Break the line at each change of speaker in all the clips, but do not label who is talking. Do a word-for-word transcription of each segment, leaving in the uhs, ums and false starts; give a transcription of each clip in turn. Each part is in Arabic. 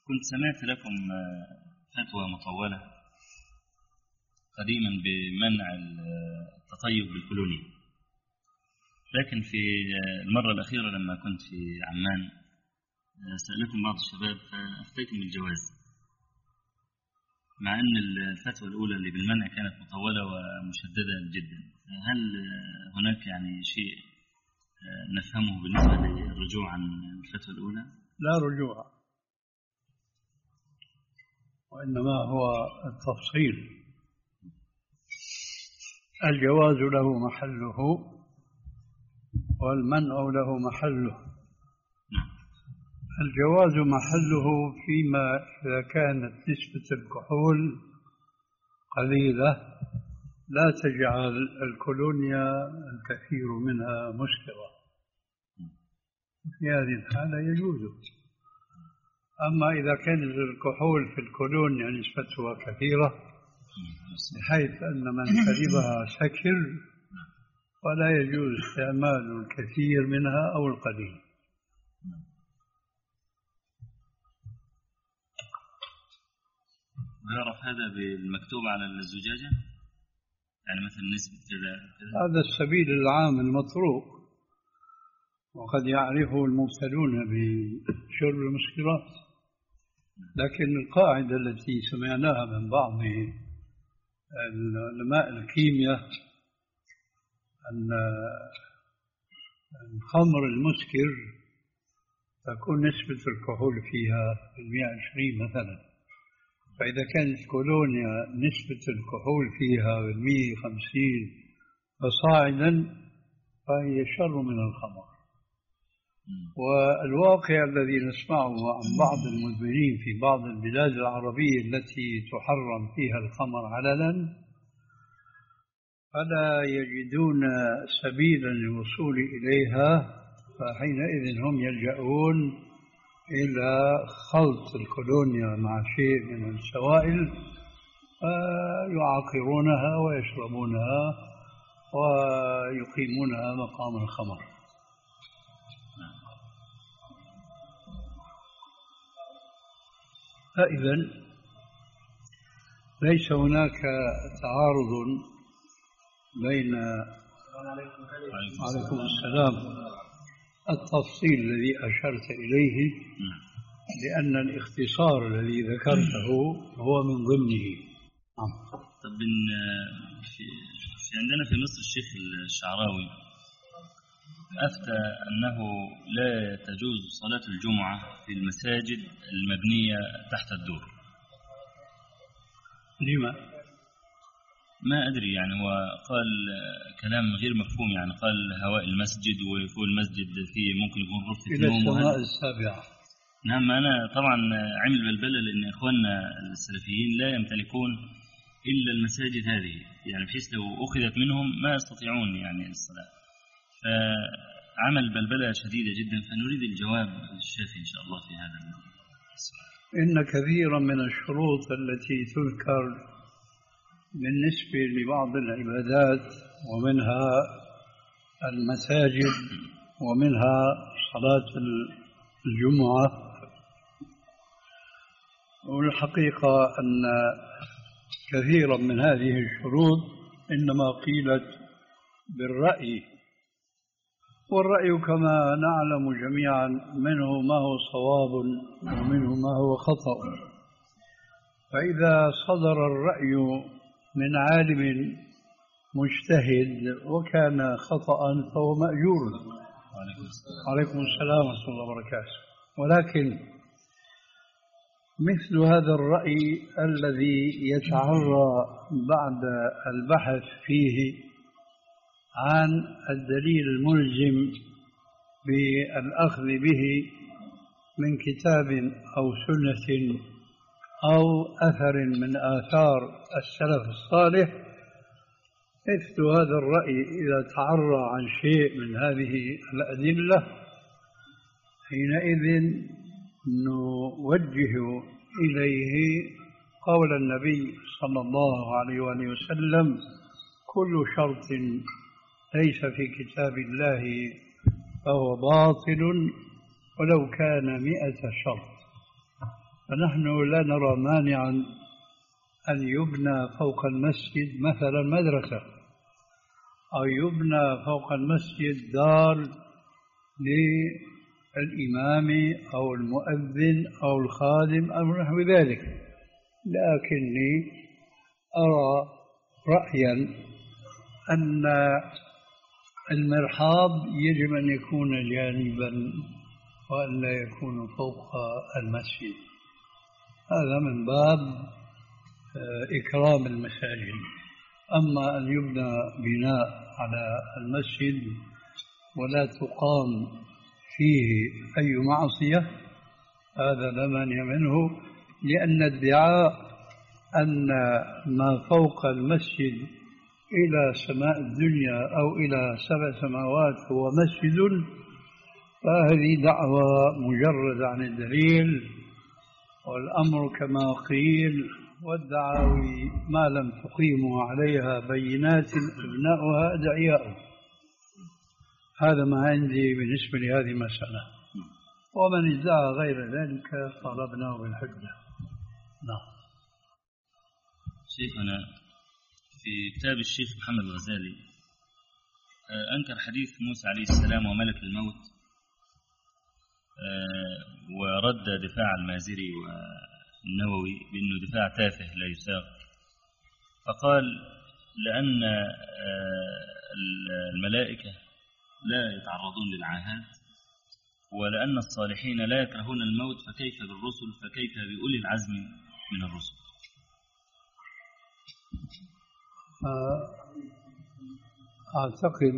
كنت سمعت لكم فتوى مطولة قديما بمنع التطيب بالكولونيا، لكن في المرة الأخيرة لما كنت في عمان سألكم بعض الشباب فأفتيتم بالجواز، مع أن الفتوى الأولى اللي بالمنع كانت مطولة ومشددة جدا. هل هناك يعني شيء نفهمه بالنسبة للرجوع عن الفتوى الأولى؟
لا رجوع، وإنما هو التفصيل. الجواز له محله والمنع له محله. الجواز محله فيما إذا كانت نسبة الكحول قليلة لا تجعل الكولونيا الكثير منها مسكرة، في هذه الحالة يجوز. أما إذا كان الكحول في الكولونيا نسبتها كثيرة بحيث أن من شربها سكر، ولا يجوز استعمال الكثير منها أو القليل.
ويعرف هذا بالمكتوب على الزجاجة، يعني مثل نسبة كذا.
هذا السبيل العام المطروق، وقد يعرفه المبتلون بشرب المسكرات، لكن القاعدة التي سمعناها من بعض علماء الكيمياء أن الخمر المسكر تكون نسبة الكحول فيها مئة وعشرين مثلا، فإذا كانت كولونيا نسبة الكحول فيها مئة وخمسين فصاعدا فهي شر من الخمر. والواقع الذي نسمعه عن بعض المدمنين في بعض البلاد العربية التي تحرم فيها الخمر علنا فلا يجدون سبيلا للوصول إليها، فحينئذ هم يلجؤون إلى خلط الكولونيا مع شيء من السوائل فيعاقرونها ويشربونها ويقيمونها مقام الخمر. فإذا ليس هناك تعارض بين عليكم السلام التفصيل الذي أشرت إليه، لأن الاختصار الذي ذكرته هو من ضمنه.
طب في عندنا في مصر الشيخ الشعراوي أفتى أنه لا تجوز صلاة الجمعة في المساجد المبنية تحت الدور.
لما؟
ما أدري، يعني هو قال كلام غير مفهوم، يعني قال هواء المسجد وفوق المسجد فيه ممكن يكون غرفة
إلى
نوم
السماء السابعة.
نعم. أنا طبعا عمل بلبلة لأن إخواننا السلفيين لا يمتلكون إلا المساجد هذه، يعني بحيث لو أخذت منهم ما يستطيعون يعني الصلاة، فعمل بلبلة شديدة جدا. فنريد الجواب الشافي إن شاء الله في هذا السؤال.
إن كثيرا من الشروط التي تذكر بالنسبة لبعض العبادات ومنها المساجد ومنها صلاة الجمعة، والحقيقة أن كثيرا من هذه الشروط إنما قيلت بالرأي، والرأي كما نعلم جميعا منه ما هو صواب ومنه ما هو خطأ. فإذا صدر الرأي من عالم مجتهد وكان خطأ فهو مأجور. عليكم السلام ورحمة الله وبركاته. ولكن مثل هذا الرأي الذي يتعرى بعد البحث فيه عن الدليل الملزم بالأخذ به من كتاب أو سنة أو أثر من آثار السلف الصالح، مثل هذا الرأي إذا تعرى عن شيء من هذه الأدلة حينئذ نوجه إليه قول النبي صلى الله عليه وآله وسلم: كل شرط ليس في كتاب الله فهو باطل ولو كان مئة شرط. فنحن لا نرى مانعا أن يبنى فوق المسجد مثلا مدرسة، أو يبنى فوق المسجد دار للإمام أو المؤذن أو الخادم أو نحو ذلك. لكني أرى رأيا أن المرحاض يجب أن يكون جانبا وأن لا يكون فوق المسجد. هذا من باب إكرام المساجد. أما أن يبنى بناء على المسجد ولا تقام فيه أي معصية هذا لا مانع منه، لأن ادعاء أن ما فوق المسجد إلى سماء الدنيا أو إلى سبع سماوات هو مسجد، فهذه دعوة مجردة عن الدليل، والأمر كما قيل والدعاوي ما لم تقيموا عليها بينات أبناؤها أدعياء. هذا ما عندي بالنسبة لهذه المسألة، ومن ادعى غير ذلك طلبناه بالحجة. نعم.
شيخنا في كتاب الشيخ محمد الغزالي أنكر حديث موسى عليه السلام وملك الموت، ورد دفاع المازري والنووي بأنه دفاع تافه لا يساق، فقال لأن الملائكة لا يتعرضون للعاهات، ولأن الصالحين لا يكرهون الموت، فكيف بالرسل، فكيف بأولي العزم من الرسل؟
أعتقد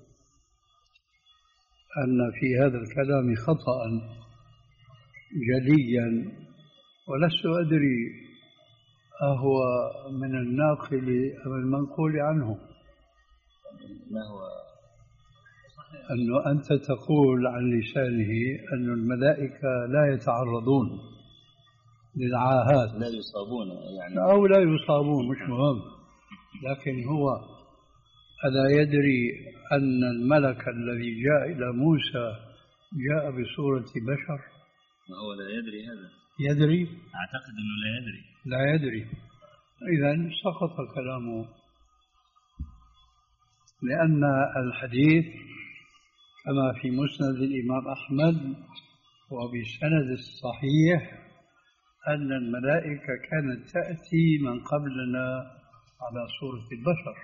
أن في هذا الكلام خطأ جليا، ولست أدري أهو من الناقل أو المنقول عنه.
ما هو
أنه أنت تقول عن لسانه أن الملائكة لا يتعرضون للعاهات،
لا يصابون يعني،
أو لا يصابون مش مهم، لكن هو ألا يدري أن الملك الذي جاء إلى موسى جاء بصورة بشر؟
ما هو لا يدري هذا؟
يدري؟
أعتقد أنه لا يدري.
لا يدري، إذن سقط كلامه، لأن الحديث كما في مسند الإمام أحمد وبسند الصحيح أن الملائكة كانت تأتي من قبلنا على صورة البشر.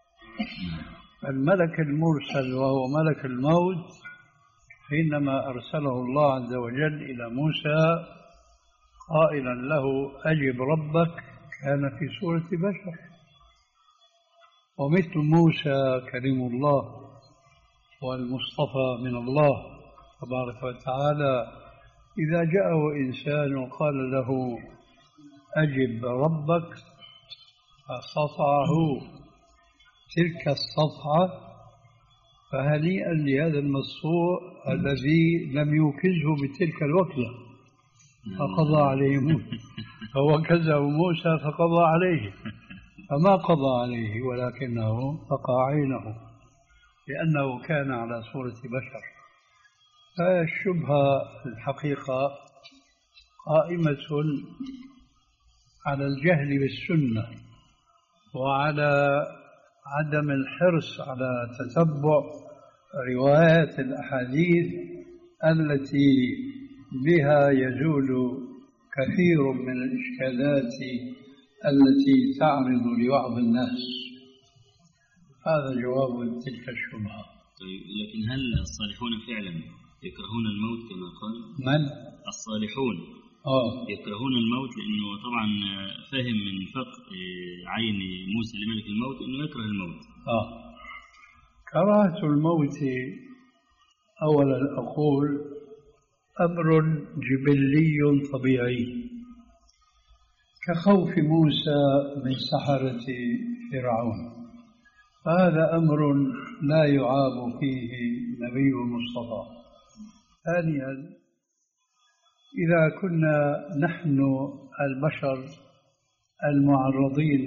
الملك المرسل وهو ملك الموت حينما أرسله الله عز وجل إلى موسى قائلا له أجب ربك كان في صورة بشر. ومثل موسى كريم الله والمصطفى من الله تبارك وتعالى إذا جاءه إنسان وقال له أجب ربك فصفعه تلك الصفعة فهنيئا لهذا المصفوع الذي لم يوكزه بتلك الوكلة فقضى عليه موسى، فوكزه موسى فقضى عليه، فما قضى عليه ولكنه فقع عينه لأنه كان على صورة بشر. فالشبهة الحقيقة قائمة على الجهل بالسنة وعلى عدم الحرص على تتبع روايات الأحاديث التي بها يزول كثير من الإشكالات التي تعرض لبعض الناس. هذا جواب تلك الشبهة.
طيب، لكن هل الصالحون فعلا يكرهون الموت كما قال؟
من؟
الصالحون
آه.
يكرهون الموت، لأنه طبعا فهم من فقه عين موسى لملك الموت أنه يكره الموت.
آه. كراهة الموت أولا أقول أمر جبلي طبيعي كخوف موسى من سحرة فرعون، فهذا أمر لا يعاب فيه نبي المصطفى. ثانيا إذا كنا نحن البشر المعرضين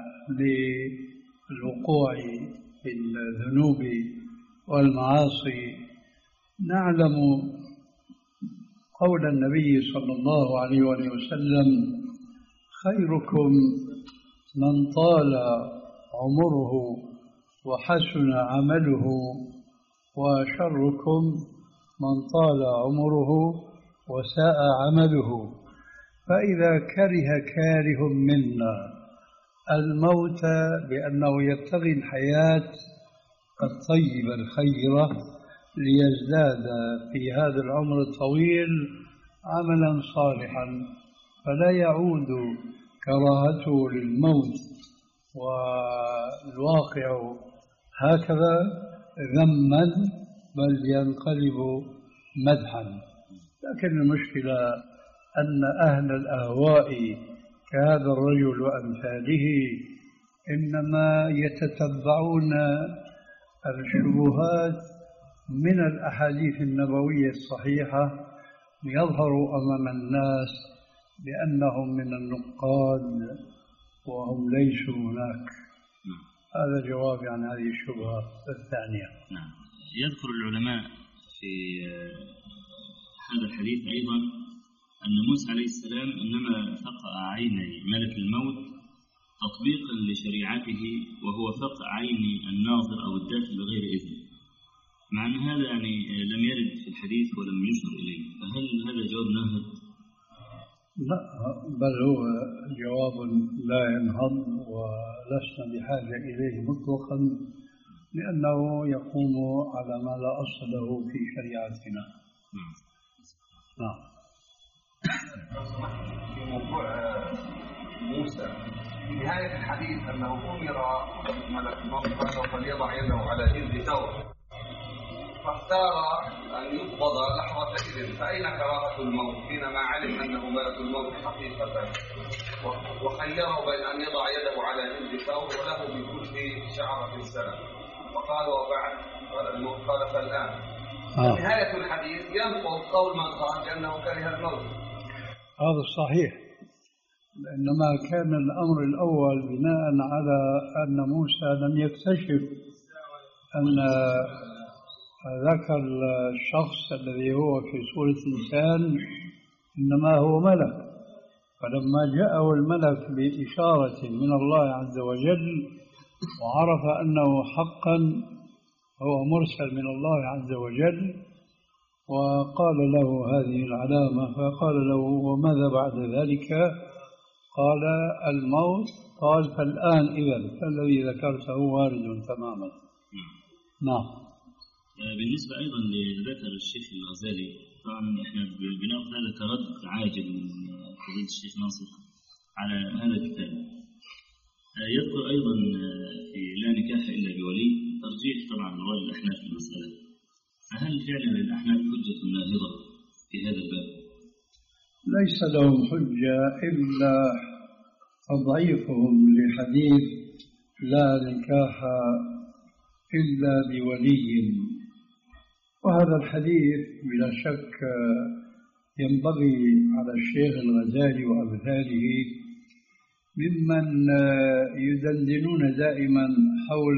للوقوع في الذنوب والمعاصي نعلم قول النبي صلى الله عليه وآله وسلم: خيركم من طال عمره وحسن عمله، وشركم من طال عمره وساء عمله. فإذا كره كاره منا الموت بأنه يبتغي الحياة الطيبة الخيرة ليزداد في هذا العمر الطويل عملا صالحا، فلا يعود كراهته للموت والواقع هكذا ذما، بل ينقلب مدحا. لكن المشكلة أن أهل الأهواء كهذا الرجل وأمثاله إنما يتتبعون الشبهات من الأحاديث النبوية الصحيحة ليظهروا أمام الناس بأنهم من النقاد وهم ليسوا هناك. هذا جوابي عن هذه الشبهة الثانية.
نعم. يذكر العلماء في هذا الحديث أيضا أن موسى عليه السلام إنما فقع عيني ملك الموت تطبيقا لشريعته، وهو فقع عين الناظر أو الداخل بغير إذن، مع أن هذا يعني لم يرد في الحديث ولم يشر إليه، فهل هذا جواب ناهض؟
لا، بل هو جواب لا ينهض ولسنا بحاجة إليه مطلقا، لأنه يقوم على ما لا أصل له في شريعتنا.
نعم.
نعم.
في موضوع موسى في نهاية الحديث أنه أمر ملك الموت أنه فليضع يده على جلد ثور، فاختار أن يقبض لحظة إذن، فأين كراهة الموت حينما علم أنه ملك الموت حقيقة، وخيره بين أن يضع يده على جلد ثور وله بكل شعرة سنة، وقال وبعد قال الموت قال فالآن. آه. نهاية الحديث ينقض قول من قال بأنه كره الموت.
هذا صحيح، إنما كان الأمر الأول بناء على أن موسى لم يكتشف أن ذاك الشخص الذي هو في صورة إنسان إنما هو ملك، فلما جاءه الملك بإشارة من الله عز وجل وعرف أنه حقا هو مرسل من الله عز وجل، وقال له هذه العلامة، فقال له وماذا بعد ذلك؟ قال الموت. قال فالآن إذن فالذي ذكرته وارد تماما. نعم.
بالنسبة أيضا لذكر الشيخ الغزالي، طبعا إحنا بنأخذ هذا كرد عاجل من فضيلة الشيخ ناصر على هذا الكتاب. يذكر أيضا في لا نكاح إلا بولي ترجيح طبعا رأي الأحناف في المسألة، فهل فعلا للأحناف حجة ناهضة في هذا الباب؟
ليس لهم حجة إلا تضعيفهم لحديث لا نكاح إلا بولي، وهذا الحديث بلا شك ينبغي على الشيخ الغزالي وأمثاله ممن يدندنون دائما حول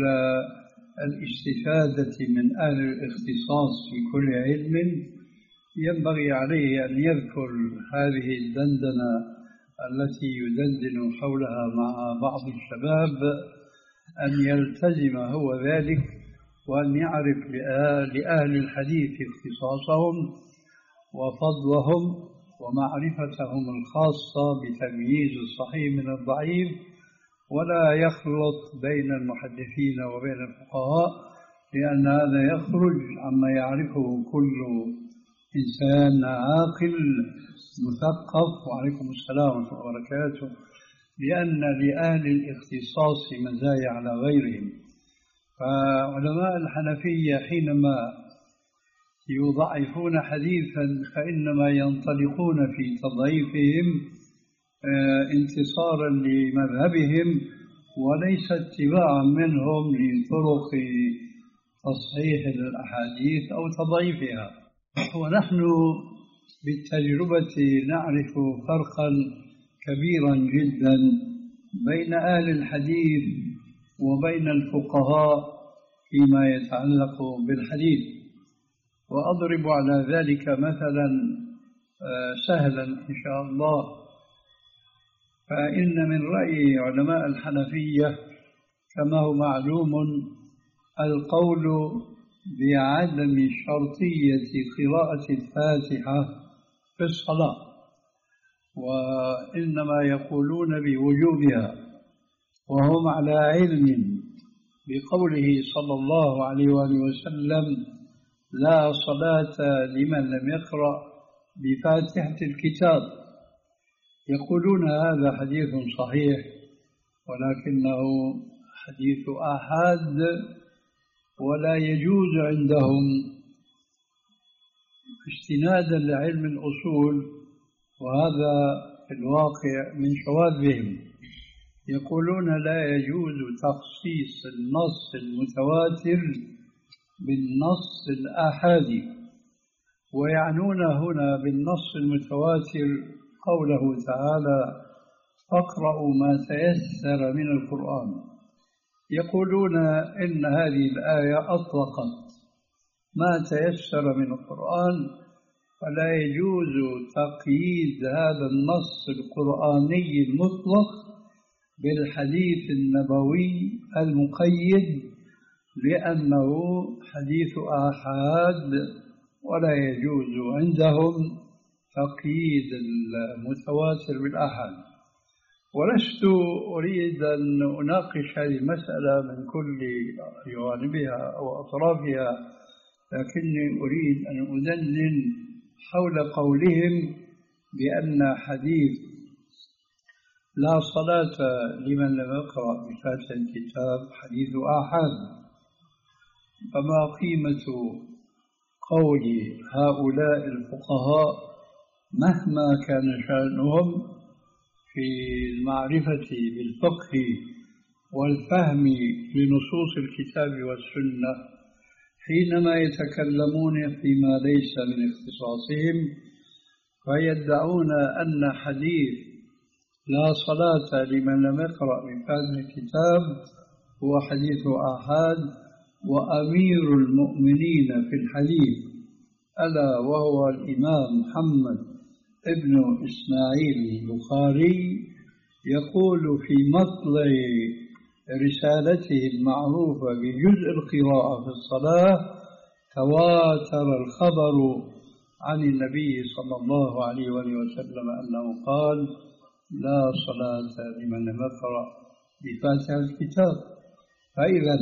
الاستفادة من أهل الاختصاص في كل علم، ينبغي عليه أن يذكر هذه الدندنة التي يدندن حولها مع بعض الشباب، أن يلتزم هو ذلك وأن يعرف لأهل الحديث اختصاصهم وفضلهم ومعرفتهم الخاصة بتمييز الصحيح من الضعيف، ولا يخلط بين المحدثين وبين الفقهاء، لأن هذا يخرج عما يعرفه كل إنسان عاقل مثقف. وعليكم السلام ورحمة الله وبركاته. لأن لأهل الاختصاص مزايا على غيرهم، فعلماء الحنفية حينما يضعفون حديثا فإنما ينطلقون في تضعيفهم انتصارا لمذهبهم وليس اتباعا منهم لطرق تصحيح الأحاديث أو تضعيفها. ونحن بالتجربة نعرف فرقا كبيرا جدا بين أهل الحديث وبين الفقهاء فيما يتعلق بالحديث. وأضرب على ذلك مثلا سهلا إن شاء الله. فإن من رأي علماء الحنفية كما هو معلوم القول بعدم شرطية قراءة الفاتحة في الصلاة، وإنما يقولون بوجوبها، وهم على علم بقوله صلى الله عليه وآله وسلم: لا صلاة لمن لم يقرأ بفاتحة الكتاب. يقولون هذا حديث صحيح، ولكنه حديث آحاد، ولا يجوز عندهم استنادا لعلم الأصول، وهذا في الواقع من شواذهم. يقولون لا يجوز تخصيص النص المتواتر بالنص الآحادي، ويعنون هنا بالنص المتواتر قوله تعالى: فاقرأوا ما تيسر من القرآن. يقولون إن هذه الآية أطلقت ما تيسر من القرآن، فلا يجوز تقييد هذا النص القرآني المطلق بالحديث النبوي المقيد، لأنه حديث آحاد، ولا يجوز عندهم تقييد المتواتر بالآحاد. ولست أريد أن أناقش هذه المسألة من كل جوانبها أو أطرافها، لكني أريد أن أدندن حول قولهم بأن حديث لا صلاة لمن لم يقرأ بفاتحة الكتاب حديث آحاد. فما قيمة قول هؤلاء الفقهاء مهما كان شأنهم في المعرفة بالفقه والفهم لنصوص الكتاب والسنة، حينما يتكلمون فيما ليس من اختصاصهم، فيدعون أن حديث لا صلاة لمن لم يقرأ بفاتحة الكتاب هو حديث آحاد، وأمير المؤمنين في الحديث ألا وهو الإمام محمد ابن إسماعيل البخاري يقول في مطلع رسالته المعروفة بجزء القراءة في الصلاة: تواتر الخبر عن النبي صلى الله عليه وسلم أنه قال: لا صلاة لمن لم يقرأ بفاتحة الكتاب. فإذا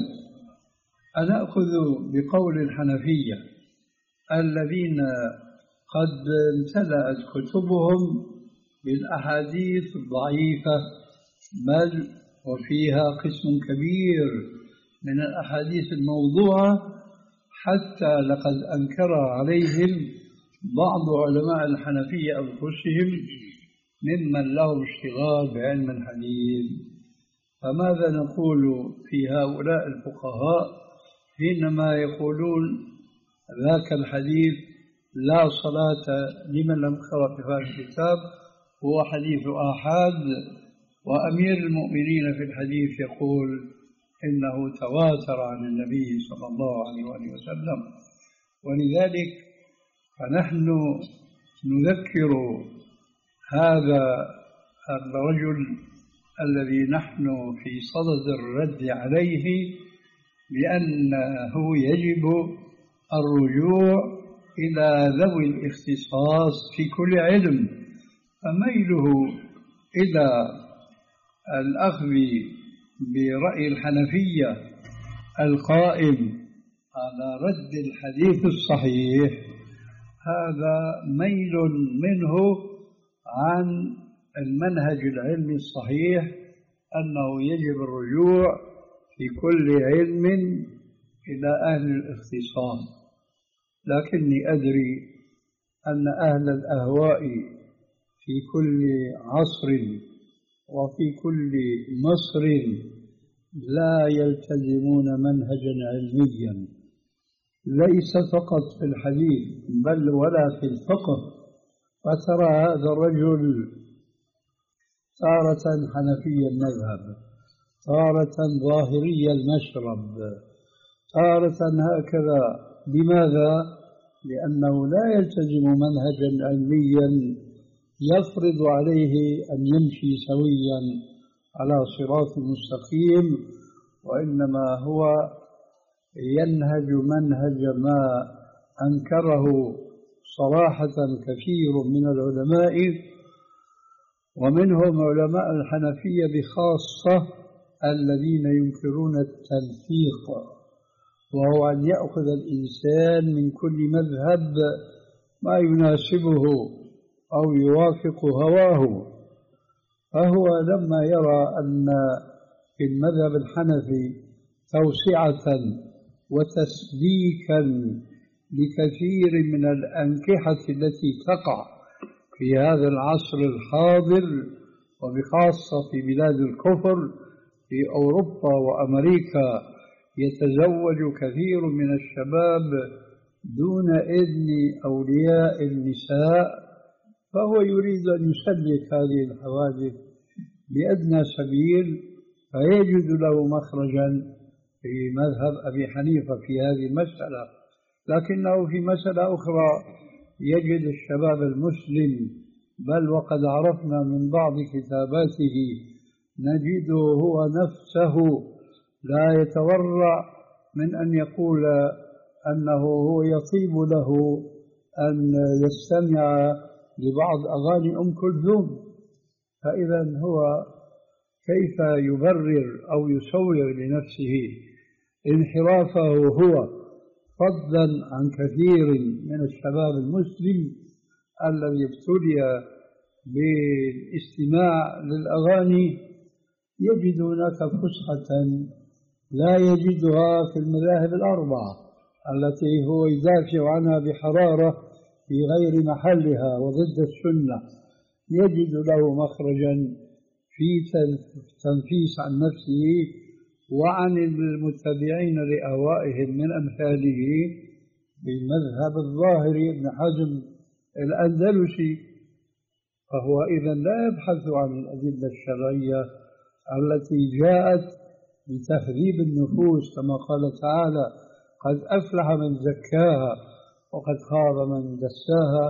أنأخذ بقول الحنفية الذين قد امتلأت كتبهم بالأحاديث الضعيفة، بل وفيها قسم كبير من الأحاديث الموضوعة، حتى لقد أنكر عليهم بعض علماء الحنفية أنفسهم ممن له اشتغال بعلم الحديث. فماذا نقول في هؤلاء الفقهاء حينما يقولون ذاك الحديث لا صلاة لمن لم يقرأ بفاتحة الكتاب هو حديث آحاد، وأمير المؤمنين في الحديث يقول إنه تواتر عن النبي صلى الله عليه وسلم؟ ولذلك فنحن نذكر هذا الرجل الذي نحن في صدد الرد عليه بأنه يجب الرجوع إلى ذوي الاختصاص في كل علم، فميله إلى الأخذ برأي الحنفية القائم على رد الحديث الصحيح، هذا ميل منه عن المنهج العلمي الصحيح أنه يجب الرجوع في كل علم إلى أهل الاختصاص. لكني أدري أن أهل الأهواء في كل عصر وفي كل مصر لا يلتزمون منهجا علميا، ليس فقط في الحديث بل ولا في الفقه. فترى هذا الرجل تارة حنفي المذهب، تارة ظاهري المشرب، تارة هكذا. لماذا؟ لأنه لا يلتزم منهجا علميا يفرض عليه أن يمشي سويا على صراط مستقيم، وإنما هو ينهج منهج ما أنكره صراحة كثير من العلماء، ومنهم علماء الحنفية بخاصة الذين ينكرون التلفيق، وهو أن يأخذ الإنسان من كل مذهب ما يناسبه أو يوافق هواه. فهو لما يرى أن في المذهب الحنفي توسعة وتسليكا لكثير من الأنكحة التي تقع في هذا العصر الحاضر، وبخاصة في بلاد الكفر في أوروبا وأمريكا، يتزوج كثير من الشباب دون إذن أولياء النساء، فهو يريد أن يسلك هذه الحوادث بأدنى سبيل، فيجد له مخرجا في مذهب أبي حنيفة في هذه المسألة. لكنه في مسألة أخرى يجد الشباب المسلم، بل وقد عرفنا من بعض كتاباته نجده هو نفسه لا يتورع من أن يقول أنه هو يطيب له أن يستمع لبعض أغاني أم كلثوم. فإذا هو كيف يبرر أو يسوغ لنفسه انحرافه هو، فضلا عن كثير من الشباب المسلم الذي ابتلي بالاستماع للأغاني، يجد هناك فسحة لا يجدها في المذاهب الأربعة التي هو يدافع عنها بحرارة في غير محلها وضد السنة. يجد له مخرجا في تنفيس عن نفسه وعن المتبعين لأهوائهم من أمثاله بمذهب الظاهري ابن حزم الأندلسي. فهو إذن لا يبحث عن الأدلة الشرعية التي جاءت بتهذيب النفوس، كما قال تعالى: قد أفلح من زكاها وقد خاب من دساها.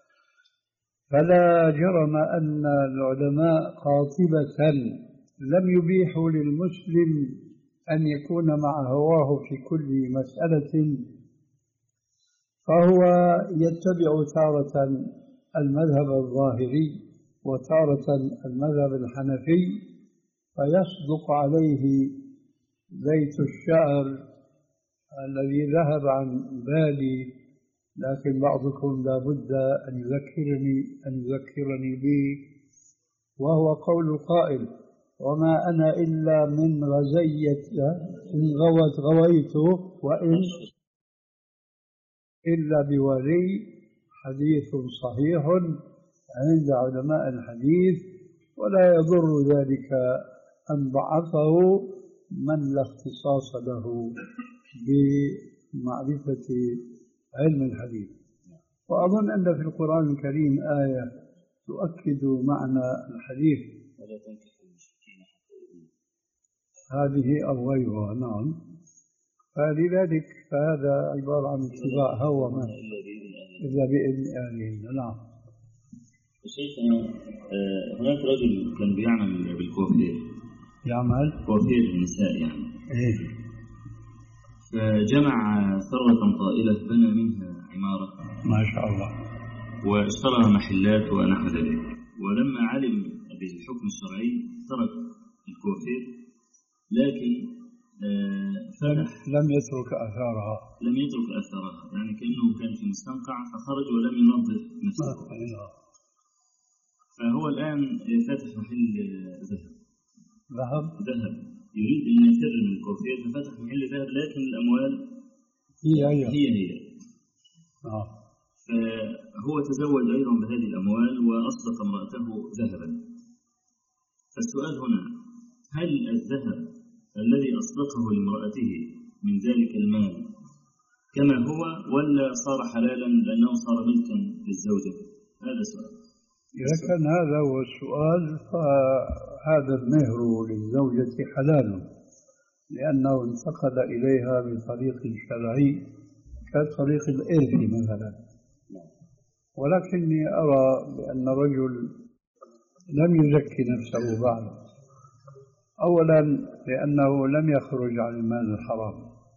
فلا جرم أن العلماء قاطبة لم يبيحوا للمسلم أن يكون مع هواه في كل مسألة، فهو يتبع تارة المذهب الظاهري وتارة المذهب الحنفي، فيصدق عليه بيت الشعر الذي ذهب عن بالي، لكن بعضكم لا بد أن يذكرني أن يذكرني به، وهو قول القائل: وما أنا إلا من غزية إن غوت غويت وإن إلا بولي. حديث صحيح عند علماء الحديث، ولا يضر ذلك أن ضعفه من لا اختصاص له بمعرفة علم الحديث. وأظن أن في القرآن الكريم آية تؤكد معنى الحديث: هذه أو غيرها. نعم. فلذلك فهذا عبارة عن اتباع هوى من إلا بإذن أهلهن. نعم.
شيخنا، هناك رجل كان بيعمل بالكوافير،
يعمل
كوافير النساء يعني،
إيه؟
فجمع ثروة طائلة بنى منها عمارة
ما شاء الله،
واشترى محلات ونحو ذلك. ولما علم بالحكم الشرعي ترك الكوافير، لكن فتح
لم يترك أثارها
لم يترك أثارها يعني كأنه كان في مستنقع فخرج ولم ينظف نفسه. فهو الآن فتح محل ذهب
ذهب
ذهب يريد أن يفر من الكوافير، ففتح محل ذهب، لكن الأموال
هي هي
هي, هي.
آه.
فهو تزوج أيضا بهذه الأموال وأصدق امرأته ذهبا. فالسؤال هنا: هل الذهب الذي أصدقه لامرأته من ذلك المال كما هو، ولا صار حلالا لأنه صار ملكا للزوجة؟ هذا سؤال.
إذا كان هذا هو السؤال فهذا المهر للزوجة حلال، لأنه انتقل إليها بطريق شرعي كطريق الإرث مثلا. ولكني أرى بأن الرجل لم يزكي نفسه بعد، أولا لأنه لم يخرج عن المال الحرام،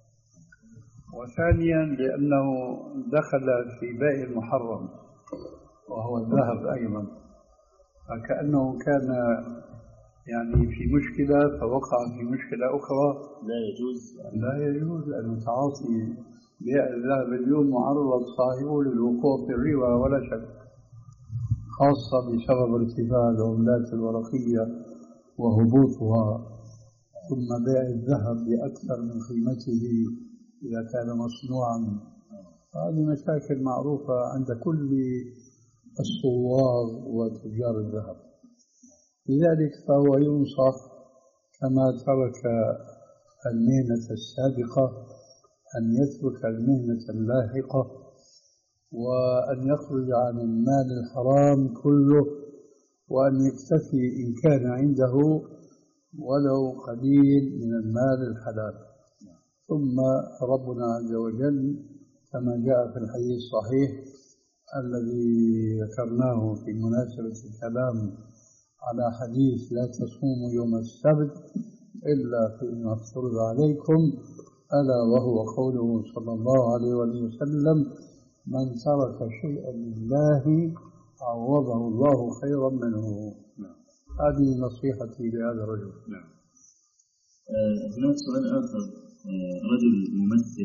وثانيا لأنه دخل في بيع المحرم وهو الذهب أيضا، فكأنه كان يعني في مشكلة فوقع في مشكلة أخرى.
لا يجوز
لا يجوز أن تعاطي بيع الذهب اليوم معرض صاحبه للوقوع في الربا ولا شك، خاصة بسبب ارتفاع العملات الورقية وهبوطها، ثم بيع الذهب بأكثر من قيمته إذا كان مصنوعا. هذه مشاكل معروفة عند كل الصواغ وتجار الذهب. لذلك فهو ينصح كما ترك المهنة السابقة أن يترك المهنة اللاحقة، وأن يخرج عن المال الحرام كله، وأن يكتفي إن كان عنده ولو قليل من المال الحلال. ثم ربنا عز وجل كما جاء في الحديث الصحيح الذي ذكرناه في مناسبة الكلام على حديث لا تصوموا يوم السبت إلا فيما افترض عليكم، ألا وهو قوله صلى الله عليه وسلم: من ترك شيئا لله عوضه الله خيرا منه. هذه نصيحتي لهذا الرجل.
نعم. هناك سؤال آخر. رجل ممثل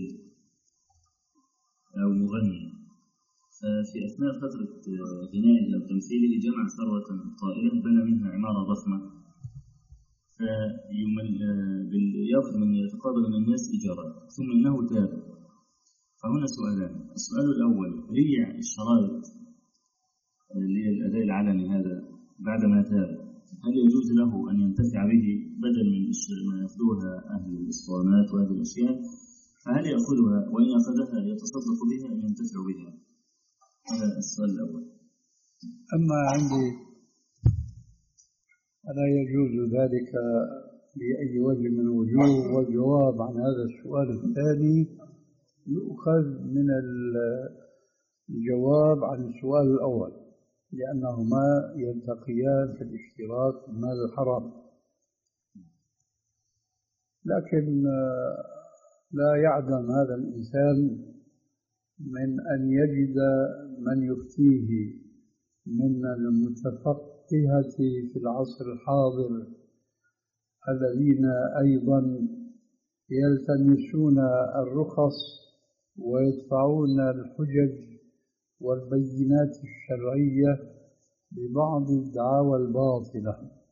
أو مغني، ففي أثناء فترة غنائه أو تمثيله جمع ثروة طائلة بنى منها عمارة ضخمة، فيأخذ من يتقاضى من الناس إيجارات، ثم إنه تاب. فهنا سؤالان. السؤال الأول: ريع الشرائط اللي هي الأداء العلني هذا بعدما تاب، هل يجوز له أن ينتفع به بدل من ما يأخذوها أهل الإسطوانات وهذه الأشياء؟ فهل يأخذها وإن أخذها يتصدق بها أم ينتفع بها؟ هذا السؤال الأول.
أما عندي ألا يجوز ذلك بأي وجه من الوجوه، والجواب عن هذا السؤال الثاني يؤخذ من الجواب عن السؤال الأول، لأنهما يلتقيان في الاشتراك في المال الحرام. لكن لا يعدم هذا الإنسان من أن يجد من يفتيه من المتفقهة في العصر الحاضر الذين أيضا يلتمسون الرخص ويدفعون الحجج والبينات الشرعية ببعض الدعاوى الباطلة.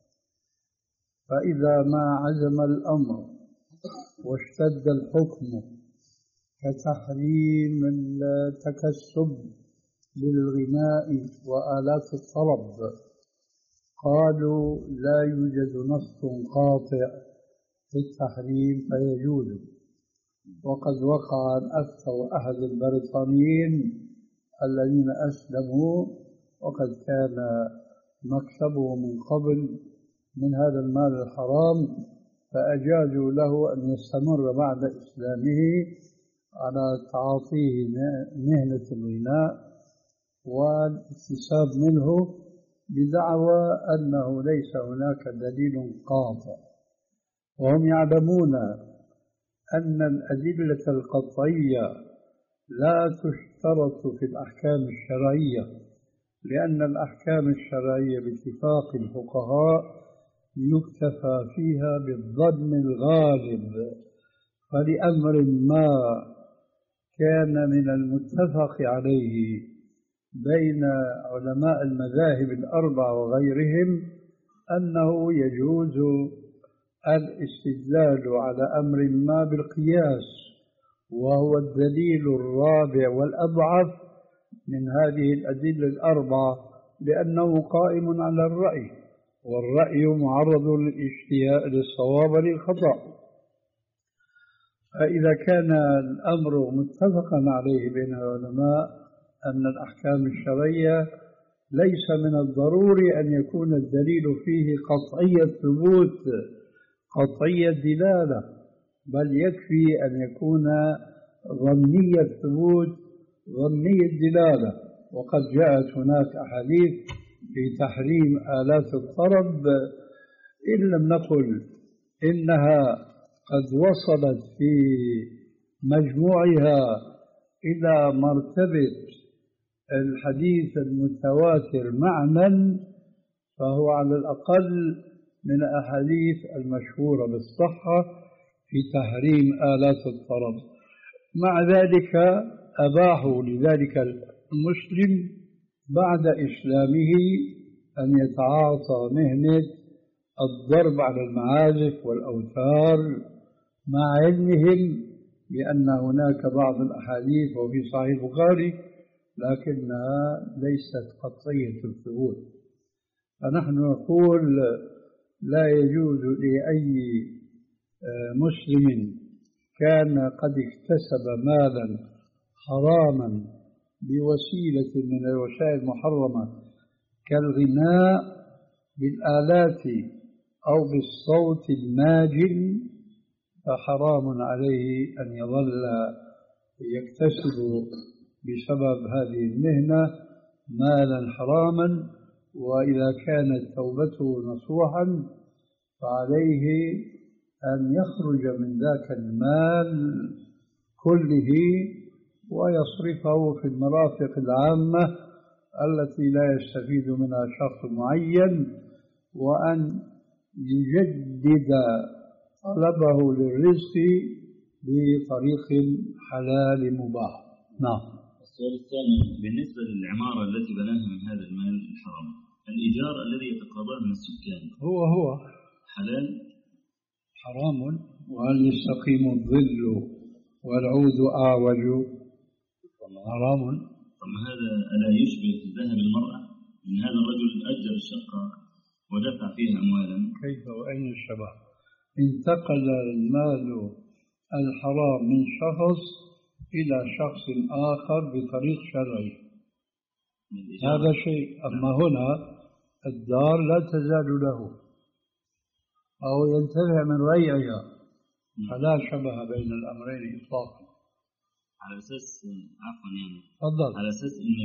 فإذا ما عزم الأمر واشتد الحكم كتحريم التكسب بالغناء وآلات الطرب، قالوا لا يوجد نص قاطع في التحريم فيجوز. وقد وقع أن أفتى أحد البريطانيين الذين أسلموا وقد كان مكسبه من قبل من هذا المال الحرام، فأجازوا له أن يستمر بعد إسلامه على تعاطيه مهنة الغناء والاكتساب منه، بدعوى أنه ليس هناك دليل قاطع. وهم يعلمون أن الأدلة القطعية لا تشترط في الأحكام الشرعية، لأن الأحكام الشرعية باتفاق الفقهاء يكتفى فيها بالظن الغالب. فلأمر ما كان من المتفق عليه بين علماء المذاهب الأربع وغيرهم أنه يجوز الاستدلال على أمر ما بالقياس، وهو الدليل الرابع والأضعف من هذه الأدلة الأربعة، لأنه قائم على الرأي، والرأي معرض للصواب للخطأ. فإذا كان الأمر متفقا عليه بين العلماء أن الأحكام الشرعية ليس من الضروري أن يكون الدليل فيه قطعي الثبوت قطعي الدلالة، بل يكفي أن يكون ظني الثبوت ظني الدلالة، وقد جاءت هناك أحاديث في تحريم آلات الطرب، إن لم نقل إنها قد وصلت في مجموعها إلى مرتبة الحديث المتواتر معنى، فهو على الأقل من الأحاديث المشهورة بالصحة في تحريم آلات الطرب. مع ذلك أباحوا لذلك المسلم بعد إسلامه أن يتعاطى مهنة الضرب على المعازف والأوتار، مع علمهم بأن هناك بعض الأحاديث وفي صحيح البخاري لكنها ليست قطعية الثبوت. فنحن نقول لا يجوز لأي مسلم كان قد اكتسب مالا حراما بوسيلة من الوسائل المحرمة كالغناء بالآلات أو بالصوت الماجن، فحرام عليه أن يظل يكتسب بسبب هذه المهنة مالا حراما. وإذا كانت توبته نصوحا فعليه أن يخرج من ذاك المال كله ويصرفه في المرافق العامة التي لا يستفيد منها شخص معين، وأن يجدد طلبه للرزق بطريق حلال مباح. نعم.
السؤال الثاني بالنسبة للعمارة التي بناها من هذا المال الحرام، الإيجار الذي يتقاضاه من السكان
هو هو
حلال؟
حرام. وهل يستقيم الظل والعود أعوج؟ حرام.
طب هذا ألا يشبه ذهب المرأة؟ إن هذا الرجل أجر الشقة ودفع فيها أموالا.
كيف وأين الشبه؟ انتقل المال الحرام من شخص إلى شخص آخر بطريق شرعي، هذا شيء. أما هنا الدار لا تزال له أو ينتفع من ريعها، فلا شبه بين الأمرين إطلاقا.
على أساس عفوا يعني
تفضل.
على أساس إن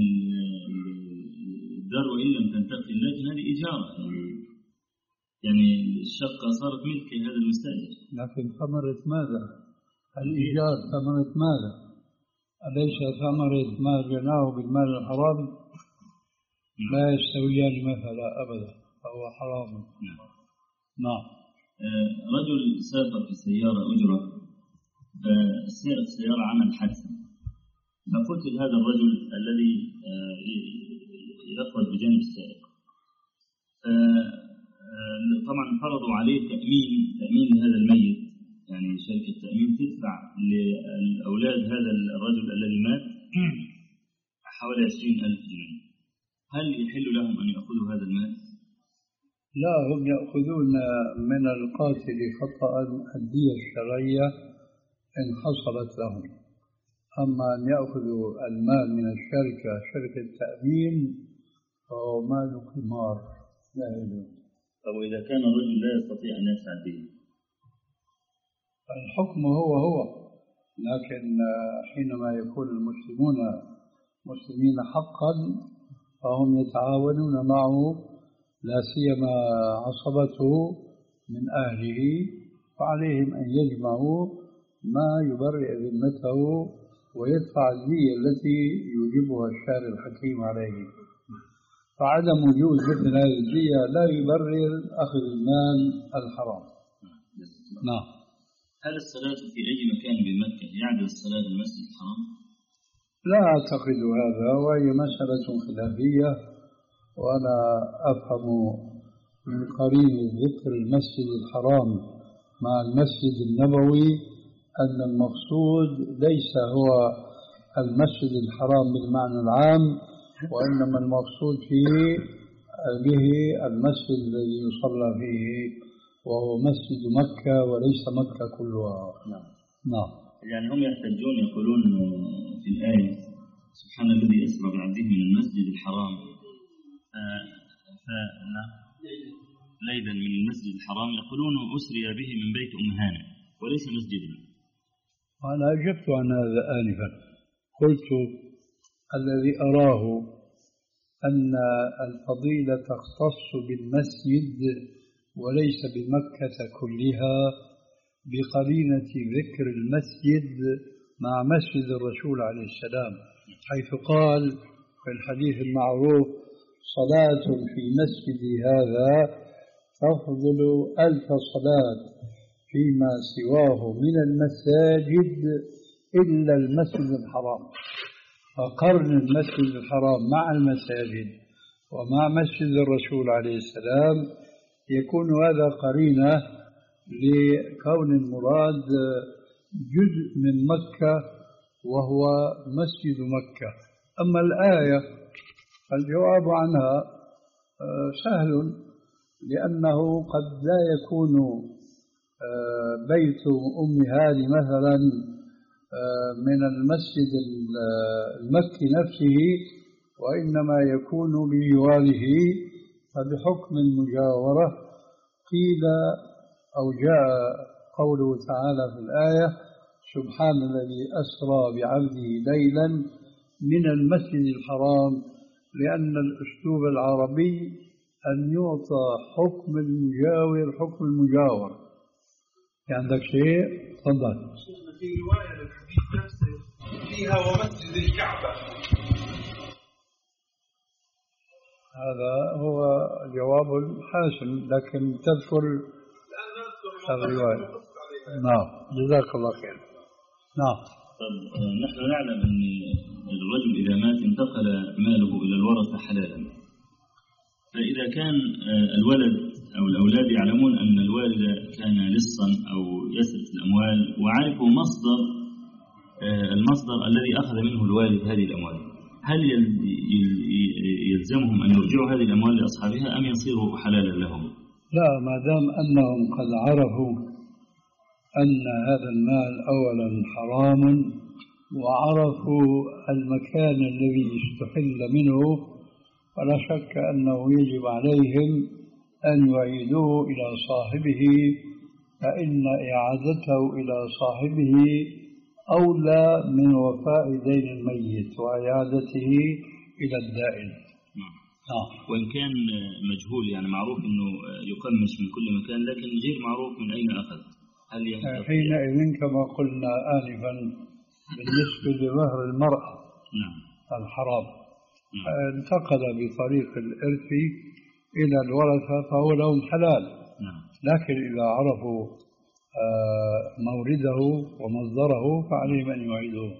الدار وإن لم تنتقل لكن هذه إيجار، يعني يعني الشقة صارت ملك هذا المستأجر.
لكن ثمرة ماذا؟ الإيجار ثمرة ماذا؟ أليس ثمرة ما جناه بالمال الحرام؟ لا يستويان مثلا أبدا، فهو حرام. نعم.
رجل سافر في سيارة أجرة، سائق السيارة عمل حادثة، فقتل هذا الرجل الذي يقعد بجانب السائق. طبعا فرضوا عليه تأمين تأمين هذا الميت، يعني شركة تأمين تدفع لأولاد هذا الرجل الذي مات حوالي عشرين ألف جنيه. هل يحل لهم أن يأخذوا هذا المال؟
لا، هم يأخذون من القاتل خطأ الدية الشرعية إن حصلت لهم. أما أن يأخذوا المال من الشركة شركة تأمين فهو مال قمار لا يجوز.
طب وإذا كان الرجل لا يستطيع أن يدفع به؟
الحكم هو هو، لكن حينما يكون المسلمون مسلمين حقا فهم يتعاونون معه، لا سيما عصبته من أهله، فعليهم أن يجمعوا ما يبرئ ذمته ويدفع الدية التي يوجبها الشارع الحكيم عليه. فعدم وجود مثل هذه الدية لا يبرر أخذ المال الحرام. نعم.
هل الصلاة في أي مكان بمكة يعدل الصلاة في المسجد الحرام؟
لا أعتقد هذا، وهي مسألة خلافية، وأنا أفهم من قرين ذكر المسجد الحرام مع المسجد النبوي أن المقصود ليس هو المسجد الحرام بالمعنى العام، وإنما المقصود فيه به المسجد الذي يصلى فيه، وهو مسجد مكة وليس مكة كلها. نعم. نعم.
يعني هم يحتجون يقولون في الآية سبحان الذي أسرى بعبده من المسجد الحرام ليلا من المسجد الحرام، يقولون أسري به من بيت أم هانئ وليس مسجدا.
وأنا أجبت عن هذا آنفا، قلت الذي أراه أن الفضيلة تختص بالمسجد وليس بمكة كلها، بقرينة ذكر المسجد مع مسجد الرسول عليه السلام، حيث قال في الحديث المعروف: صلاة في مسجدي هذا تفضل ألف صلاة فيما سواه من المساجد إلا المسجد الحرام. فقرن المسجد الحرام مع المساجد ومع مسجد الرسول عليه السلام يكون هذا قرينة لكون المراد جزء من مكة وهو مسجد مكة. أما الآية فالجواب عنها سهل، لأنه قد لا يكون بيت أم هاني مثلا من المسجد المكي نفسه، وإنما يكون بجواره، فبحكم المجاورة قيل أو جاء قوله تعالى في الآية: سبحان الذي أسرى بعبده ليلا من المسجد الحرام، لأن الأسلوب العربي أن يعطى حكم المجاور حكم المجاور. عندك شيء؟ تفضل.
في رواية للحديث نفسه فيها ومسجد الكعبة.
هذا هو جواب حاسم، لكن تذكر الرواية. نعم، جزاك الله خير. نعم.
طب نحن نعلم أن الرجل إذا مات انتقل ماله إلى الورثة حلالا، فإذا كان الولد أو الأولاد يعلمون أن الوالد كان لصا أو يسرق الأموال وعرفوا مصدر المصدر الذي أخذ منه الوالد هذه الأموال، هل يلزمهم أن يرجعوا هذه الأموال لأصحابها أم يصيروا حلالا لهم؟
لا، ما دام أنهم قد عرفوا أن هذا المال أولا حرام، وعرفوا المكان الذي استحل منه، فلا شك أنه يجب عليهم أن يعيدوه إلى صاحبه، فإن إعادته إلى صاحبه أولى من وفاء دين الميت وإعادته إلى الدائن.
آه. وإن كان مجهول، يعني معروف أنه يقمش من كل مكان لكن غير معروف من أين أخذ، هل يحدث؟
حينئذ كما قلنا آنفا بالنسبة لمهر المرأة
نعم.
الحرام انتقل بطريق الإرث إلى الورثة فهو لهم حلال،
نعم.
لكن إذا عرفوا مورده ومصدره فعليهم أن يعيدوه.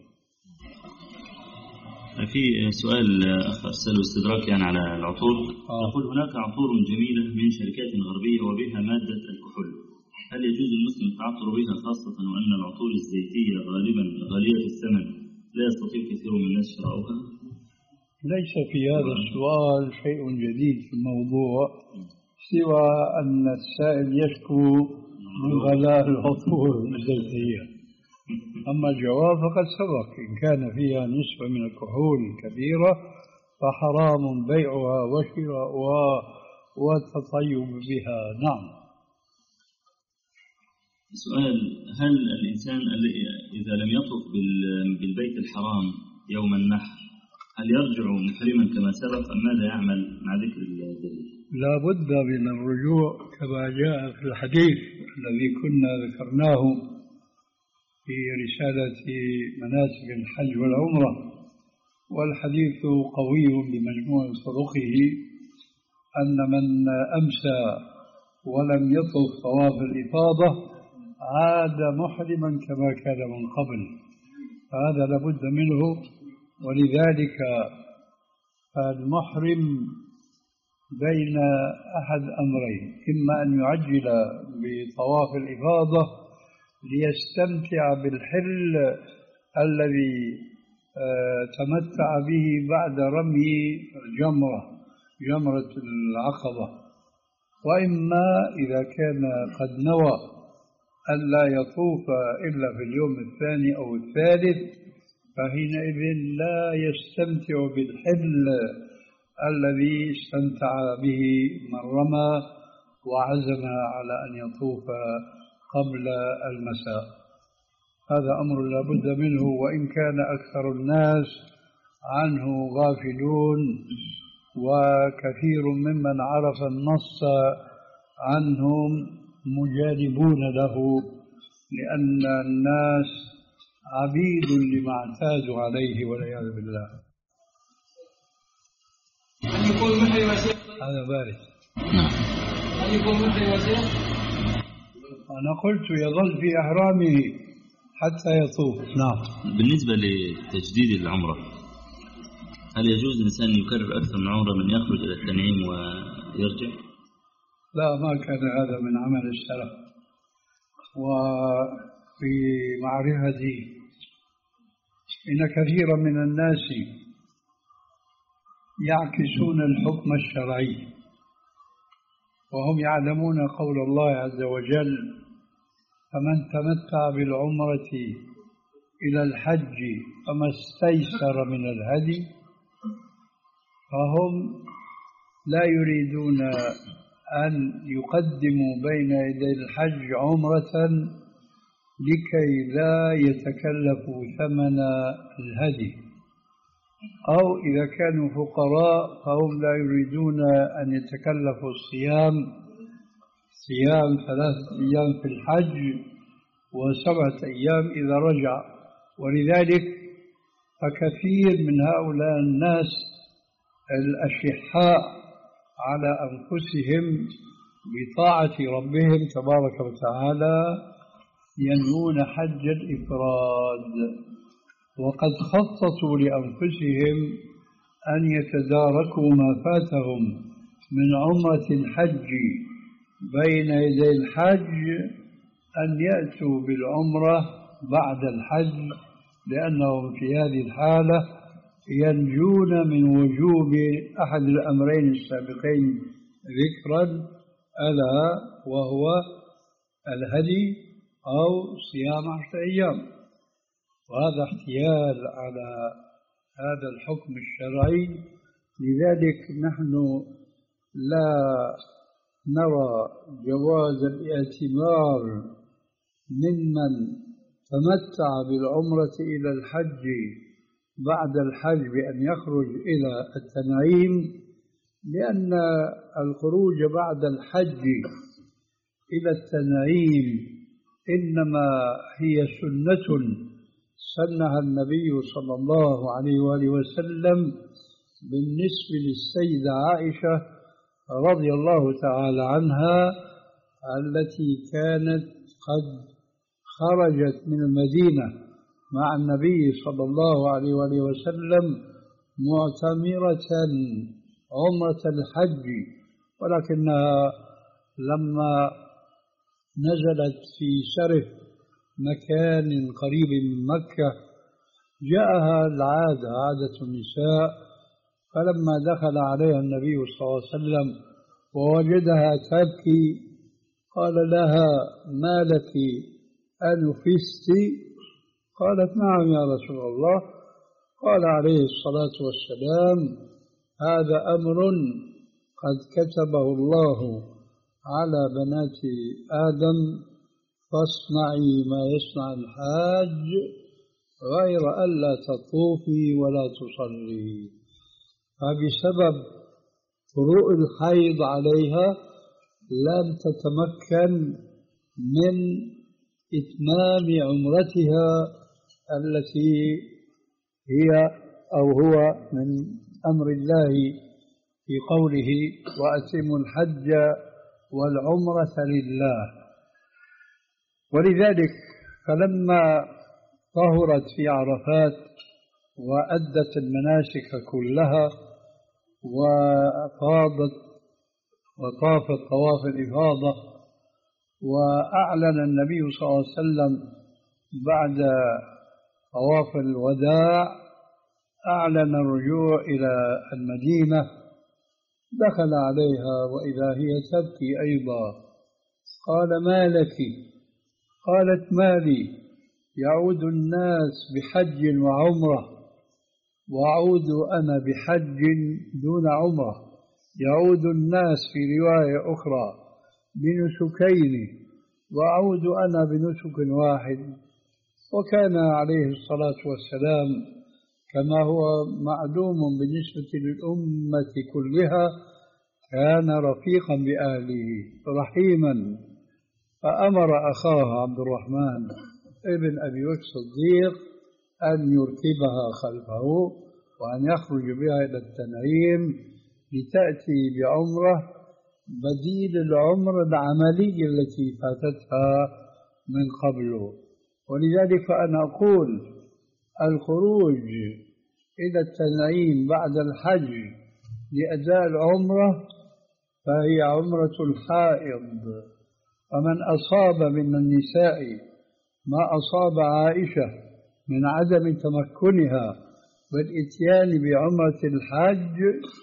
في سؤال أخ أرسله استدراك يعني على العطور. آه. يقول: هناك عطور جميلة من شركات غربية وبها مادة الكحول، هل يجوز المسلم التعطر بها، خاصة وأن العطور الزيتية غالبا غالية الثمن لا يستطيع كثير من الناس شراؤها؟
ليس في هذا السؤال شيء جديد في الموضوع، سوى أن السائل يشكو من غلاء العطور الزيتية. أما الجواب فقد سبق، إن كان فيها نسبة من الكحول كبيرة فحرام بيعها وشراؤها والتطيب بها. نعم.
سؤال: هل الإنسان إذا لم يطف بالبيت الحرام يوم النحر هل يرجع محرما كما سبق أم ماذا يعمل مع ذكر الدليل؟
لا بد من الرجوع كما جاء في الحديث الذي كنا ذكرناه في رسالة مناسك الحج والعمرة، والحديث قوي بمجموع طرقه، أن من أمسى ولم يطف طواف الإفاضة عاد محرما كما كان من قبل، فهذا لابد منه. ولذلك المحرم بين أحد أمرين: إما أن يعجل بطواف الإفاضة ليستمتع بالحل الذي تمتع به بعد رمي جمرة جمرة العقبة، وإما إذا كان قد نوى ألا يطوف إلا في اليوم الثاني أو الثالث فحينئذ لا يستمتع بالحل الذي استمتع به من رمى وعزم على أن يطوف قبل المساء. هذا أمر لا بد منه، وإن كان أكثر الناس عنه غافلون، وكثير ممن عرف النص عنهم مجانبون له، لأن الناس عبيد لما اعتادوا عليه والعياذ بالله.
هل يكون محرم يا شيخ؟
هذا بارد.
هل يكون محرم يا شيخ؟
أنا قلت يظل في إحرامه حتى يطوف. نعم.
بالنسبة لتجديد العمرة، هل يجوز الإنسان يكرر أكثر من عمرة من يخرج إلى التنعيم ويرجع؟
لا، ما كان هذا من عمل السلف. وفي معرفتي إن كثيرا من الناس يعكسون الحكم الشرعي، وهم يعلمون قول الله عز وجل: فمن تمتع بالعمرة إلى الحج فما استيسر من الهدي، فهم لا يريدون أن يقدموا بين يدي الحج عمرة لكي لا يتكلفوا ثمن الهدي، أو إذا كانوا فقراء فهم لا يريدون أن يتكلفوا الصيام صيام ثلاثة أيام في الحج وسبعة أيام إذا رجع. ولذلك فكثير من هؤلاء الناس الأشحاء على أنفسهم بطاعة ربهم تبارك وتعالى ينوون حج الإفراد، وقد خططوا لأنفسهم أن يتداركوا ما فاتهم من عمرة الحج بين يدي الحج أن يأتوا بالعمرة بعد الحج، لأنهم في هذه الحالة ينجون من وجوب أحد الأمرين السابقين ذكرا، ألا وهو الهدي أو صيام عشرة أيام. وهذا احتيال على هذا الحكم الشرعي. لذلك نحن لا نرى جواز الاعتبار ممن تمتع بالعمرة إلى الحج بعد الحج بأن يخرج إلى التنعيم، لأن الخروج بعد الحج إلى التنعيم إنما هي سنة سنها النبي صلى الله عليه وآله وسلم بالنسبة للسيدة عائشة رضي الله تعالى عنها، التي كانت قد خرجت من المدينة مع النبي صلى الله عليه وآله وسلم معتمرة عمرة الحج، ولكنها لما نزلت في شرف مكان قريب من مكة جاءها العادة، عادة النساء، فلما دخل عليها النبي صلى الله عليه وسلم ووجدها تبكي قال لها: ما لك أنفست؟ قالت: نعم يا رسول الله. قال عليه الصلاة والسلام: هذا أمر قد كتبه الله على بنات آدم، فاصنعي ما يصنع الحاج غير ألا تطوفي ولا تصلي. فبسبب طروء الحيض عليها لم تتمكن من إتمام عمرتها التي هي أو هو من أمر الله في قوله: وأتموا الحج والعمرة لله. ولذلك فلما طهرت في عرفات وأدت المناسك كلها وأفاضت وطافت طواف الإفاضة، وأعلن النبي صلى الله عليه وسلم بعد طواف الوداع أعلن الرجوع إلى المدينة، دخل عليها وإذا هي تبكي أيضا. قال: ما لك؟ قالت: ما لي؟ يعود الناس بحج وعمرة وأعود أنا بحج دون عمرة، يعود الناس في رواية أخرى بنسكين وأعود أنا بنسك واحد. وكان عليه الصلاة والسلام كما هو معلوم بالنسبة للأمة كلها كان رفيقا بأهله رحيما، فأمر أخاه عبد الرحمن ابن أبي بكر الصديق أن يركبها خلفه وأن يخرج بها إلى التنعيم لتأتي بعمرة بديل العمر العملية التي فاتتها من قبل. ولذلك فأنا أقول الخروج إلى التنعيم بعد الحج لأداء العمرة فهي عمرة الحائض، ومن أصاب من النساء ما أصاب عائشة من عدم تمكنها والإتيان بعمرة الحج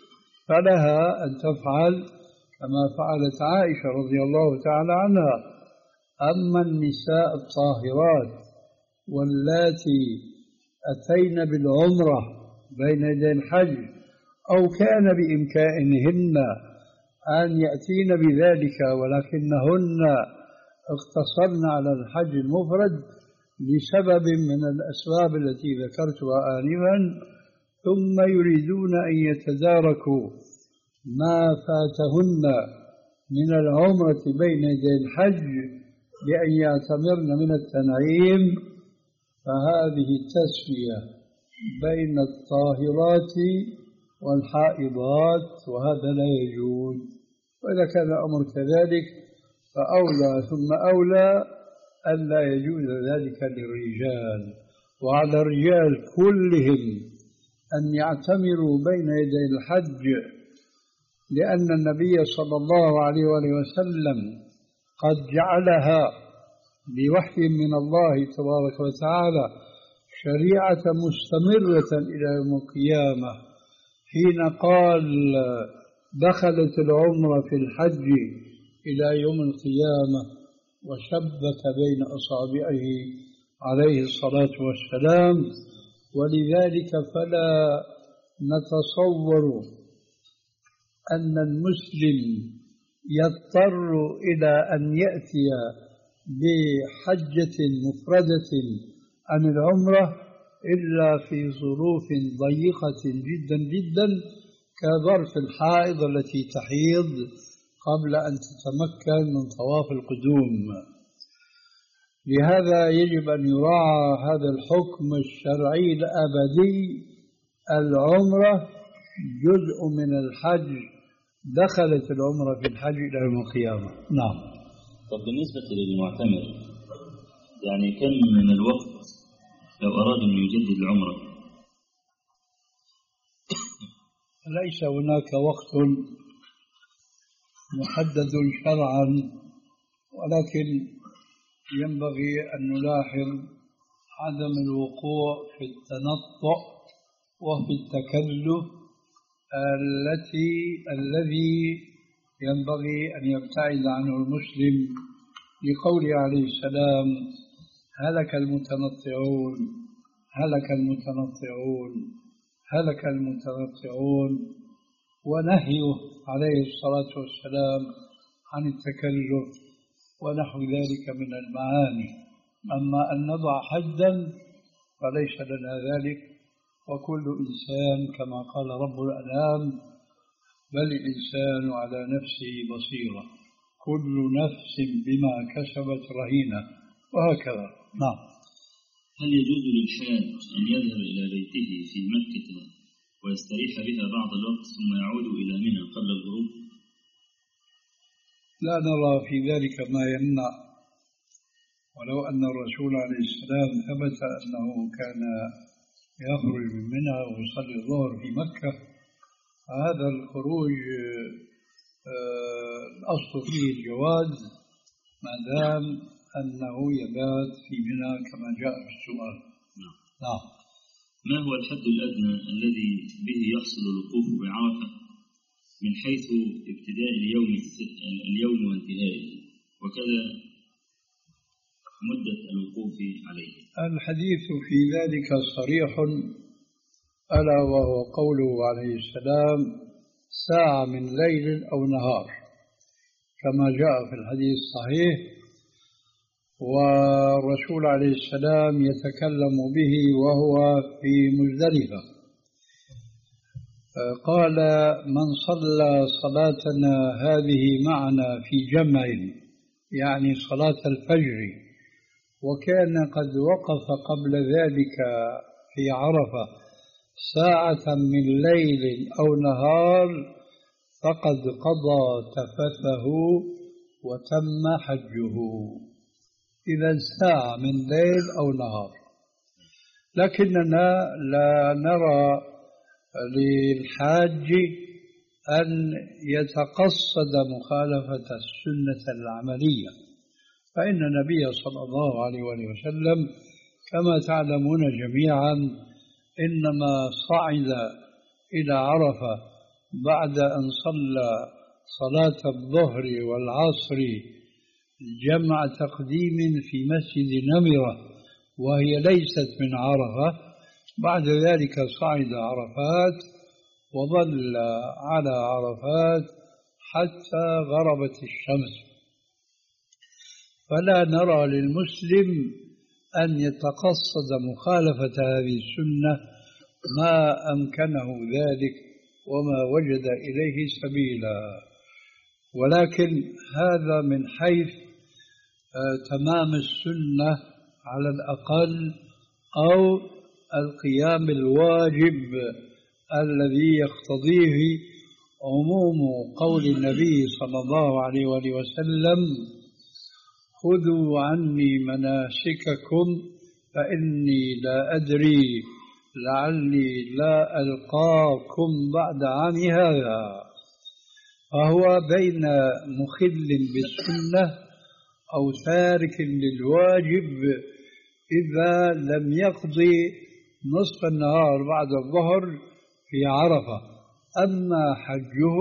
فلها أن تفعل كما فعلت عائشة رضي الله تعالى عنها. أما النساء الطاهرات واللاتي أتين بالعمرة بين يدي الحج أو كان بإمكانهن أن يأتين بذلك ولكنهن اقتصرن على الحج المفرد لسبب من الأسباب التي ذكرتها آنفا، ثم يريدون أن يتداركوا ما فاتهن من العمرة بين يدي الحج بأن يعتمرن من التنعيم، فهذه التسوية بين الطاهرات والحائضات وهذا لا يجوز. وإذا كان الأمر كذلك فأولى ثم أولى أن لا يجوز ذلك للرجال، وعلى الرجال كلهم أن يعتمروا بين يدي الحج، لأن النبي صلى الله عليه وآله وسلم قد جعلها بوحي من الله تبارك وتعالى شريعة مستمرة إلى يوم القيامة، حين قال دخلت العمرة في الحج إلى يوم القيامة وشبك بين أصابعه عليه الصلاة والسلام. ولذلك فلا نتصور أن المسلم يضطر إلى أن يأتي بحجة مفردة عن العمرة إلا في ظروف ضيقة جدا جدا كظرف الحائض التي تحيض قبل أن تتمكن من طواف القدوم. لهذا يجب أن يراعى هذا الحكم الشرعي الأبدي، العمرة جزء من الحج، دخلت العمرة في الحج إلى يوم القيامة. نعم.
طب بالنسبة للمعتمر يعني كم من الوقت لو أراد أن يجدد العمرة؟
ليس هناك وقت محدد شرعا، ولكن ينبغي أن نلاحظ عدم الوقوع في التنطع وفي التكلف التي الذي ينبغي أن يبتعد عنه المسلم، لقوله عليه السلام هلك المتنطعون هلك المتنطعون هلك المتنطعون، ونهيه عليه الصلاة والسلام عن التكلف ونحو ذلك من المعاني. أما أن نضع حدا فليس لنا ذلك، وكل إنسان كما قال رب الأنام بل الإنسان على نفسه بصيرة، كل نفس بما كسبت رهينة، وهكذا. نعم.
هل يجوز للحاج أن يذهب إلى بيته في مكة ويستريح بها بعض الوقت ثم يعود إلى منى قبل الغروب؟
لا نرى في ذلك ما يمنع، ولو أن الرسول عليه السلام ثبت أنه كان يخرج من منى ويصلي الظهر في مكة، فهذا الخروج الأصل فيه الجواز ما دام أنه يبات في منى كما جاء في السؤال. نعم.
ما هو الحد الأدنى الذي به يحصل الوقوف بعرفة من حيث ابتداء اليوم اليوم وانتهائه، وكذا مدة الوقوف عليه؟
الحديث في ذلك صريح، ألا وهو قوله عليه السلام ساعة من ليل أو نهار كما جاء في الحديث الصحيح. والرسول عليه السلام يتكلم به وهو في مزدلفة. قال: من صلى صلاتنا هذه معنا في جمع، يعني صلاة الفجر، وكان قد وقف قبل ذلك في عرفة ساعة من ليل أو نهار فقد قضى تفثه وتم حجه. إذا ساعة من ليل أو نهار. لكننا لا نرى للحاج أن يتقصد مخالفة السنة العملية، فإن النبي صلى الله عليه وسلم كما تعلمون جميعا إنما صعد إلى عرفة بعد أن صلى صلاة الظهر والعصر جمع تقديم في مسجد نمرة وهي ليست من عرفة. بعد ذلك صعد عرفات وظل على عرفات حتى غربت الشمس. فلا نرى للمسلم أن يتقصد مخالفة هذه السنة ما أمكنه ذلك وما وجد إليه سبيلا، ولكن هذا من حيث تمام السنة على الأقل، أو القيام الواجب الذي يقتضيه عموم قول النبي صلى الله عليه وسلم: خذوا عني مناسككم فإني لا أدري لعلي لا ألقاكم بعد عامي هذا. فهو بين مخل بالسنة أو تارك للواجب إذا لم يقضي نصف النهار بعد الظهر في عرفة. أما حجه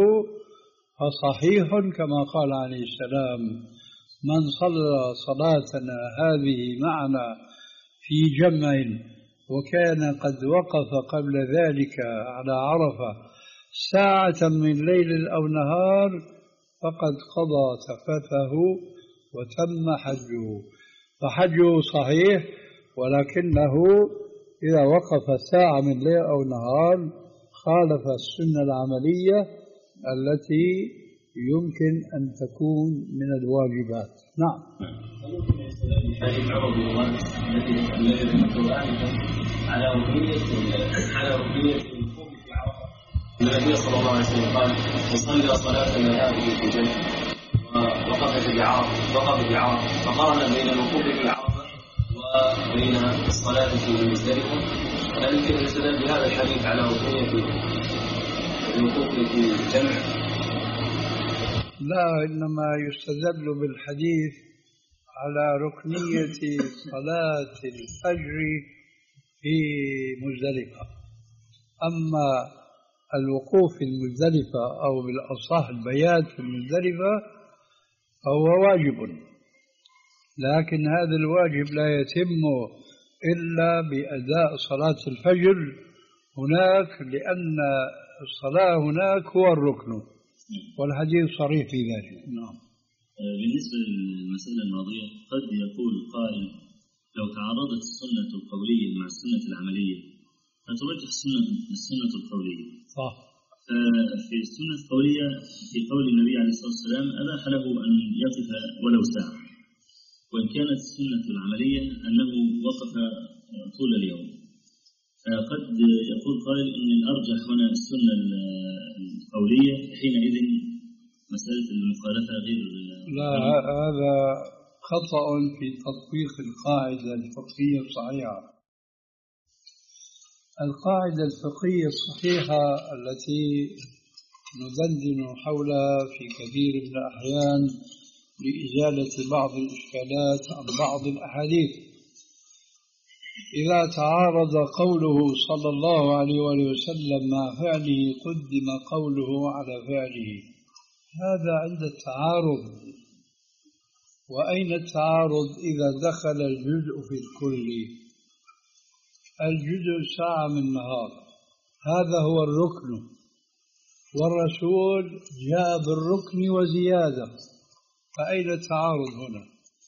فصحيح كما قال عليه السلام: من صلى صلاتنا هذه معنا في جمع وكان قد وقف قبل ذلك على عرفة ساعة من ليل أو نهار فقد قضى تفثه وتم حجه. فحجه صحيح، ولكنه إذا وقف ساعة من ليل أو نهار خالف السنة العملية التي يمكن أن تكون من الواجبات. نعم.
هذه العرض التي ذكرت على ركنية على ركنية الوقوف في عرفة. النبي صلى الله عليه وسلم قال: وصلى صلاتنا هذه في جنة، ووقف بعرفة وقف بعرفة فقارن بين الوقوف في عرفة وبين الصلاة في مزدلفة. هل يمكن أن يستدل بهذا الحديث على ركنية الوقوف في جمع؟
لا، إنما يستدل بالحديث على ركنية صلاة الفجر في مزدلفة. أما الوقوف في المزدلفة أو بالأصح البيات في المزدلفة فهو واجب، لكن هذا الواجب لا يتم إلا بأداء صلاة الفجر هناك، لأن الصلاة هناك هو الركن، والحديث صريح في ذلك. نعم.
بالنسبة للمسألة الماضية قد يقول قائل: لو تعارضت السنة القولية مع السنة العملية فترجح السنة السنة القولية.
صح.
في السنة القولية في قول النبي عليه الصلاة والسلام أباح له أن يقف ولو ساعة، وإن كانت السنة العملية أنه وقف طول اليوم. فقد يقول قائل إن الأرجح هنا السنة القولية، حينئذ مسألة المخالفة غير.
لا، هذا خطأ في تطبيق القاعدة الفقهية الصحيحة. القاعدة الفقهية الصحيحة التي ندندن حولها في كثير من الأحيان لإزالة بعض الإشكالات عن بعض الأحاديث: إذا تعارض قوله صلى الله عليه وسلم مع فعله قدم قوله على فعله. هذا عند التعارض. وأين التعارض إذا دخل الجزء في الكل؟ الجزء ساعة من النهار، هذا هو الركن، والرسول جاء بالركن وزيادة، فأين التعارض هنا؟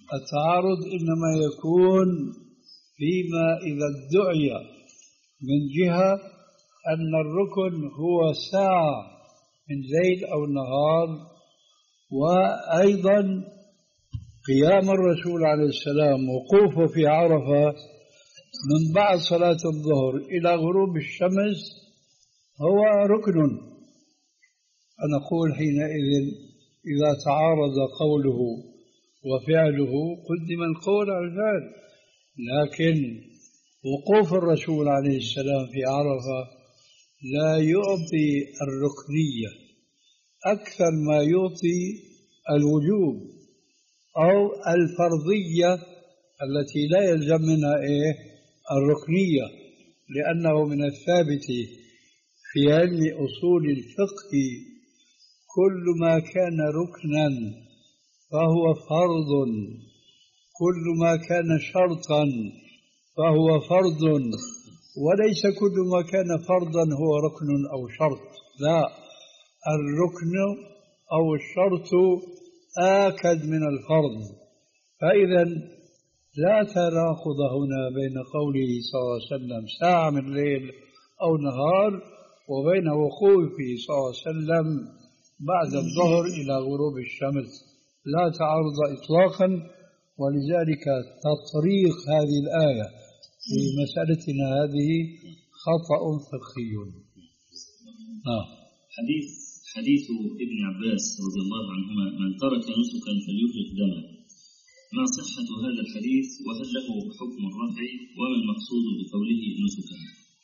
التعارض إنما يكون فيما إذا ادعي من جهة أن الركن هو ساعة من ليل أو نهار، وأيضا قيام الرسول عليه السلام وقوفه في عرفة من بعد صلاة الظهر إلى غروب الشمس هو ركن. فنقول حينئذ إذا تعارض قوله وفعله قدم القول على الفعل، لكن وقوف الرسول عليه السلام في عرفة لا يعطي الركنية أكثر ما يعطي الوجوب أو الفرضية التي لا يلزم منها إيه الركنية، لأنه من الثابت في علم أصول الفقه كل ما كان ركنا فهو فرض، كل ما كان شرطا فهو فرض، وليس كل ما كان فرضا هو ركن أو شرط، لا، الركن أو الشرط آكد من الفرض. فإذا لا تناقض هنا بين قوله صلى الله عليه وسلم ساعة من الليل أو نهار وبين وقوفه صلى الله عليه وسلم بعد الظهر إلى غروب الشمس، لا تعارض إطلاقا. ولذلك تطريق هذه الآية في مسألتنا هذه خطأ فقهي. آه.
حديث حديث ابن عباس رضي الله عنهما من ترك نسكا فليحرق دما، ما صحة هذا الحديث وهل له حكم الرفع وما المقصود بقوله نسكا؟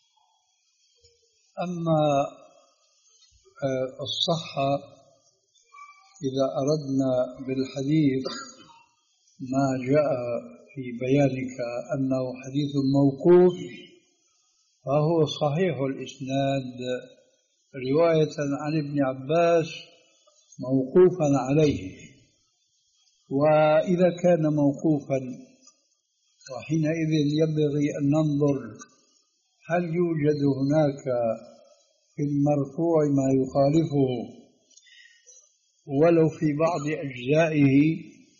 أما الصحة إذا أردنا بالحديث ما جاء في بيانك أنه حديث موقوف فهو صحيح الإسناد رواية عن ابن عباس موقوفا عليه. وإذا كان موقوفا وحينئذ ينبغي أن ننظر هل يوجد هناك في المرفوع ما يخالفه ولو في بعض أجزائه،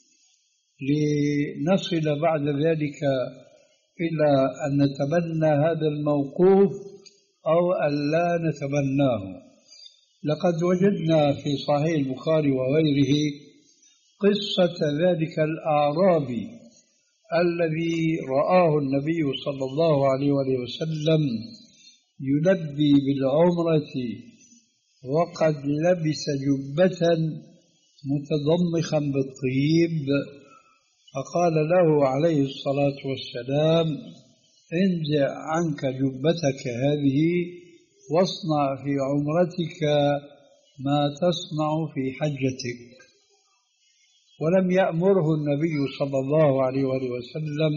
لنصل بعد ذلك إلى أن نتبنى هذا الموقوف أو أن لا نتبناه. لقد وجدنا في صحيح البخاري وغيره قصة ذلك الأعرابي الذي رآه النبي صلى الله عليه وسلم يلبي بالعمرة وقد لبس جبة متضمخا بالطيب، فقال له عليه الصلاة والسلام انزع عنك جبتك هذه واصنع في عمرتك ما تصنع في حجتك. ولم يأمره النبي صلى الله عليه وسلم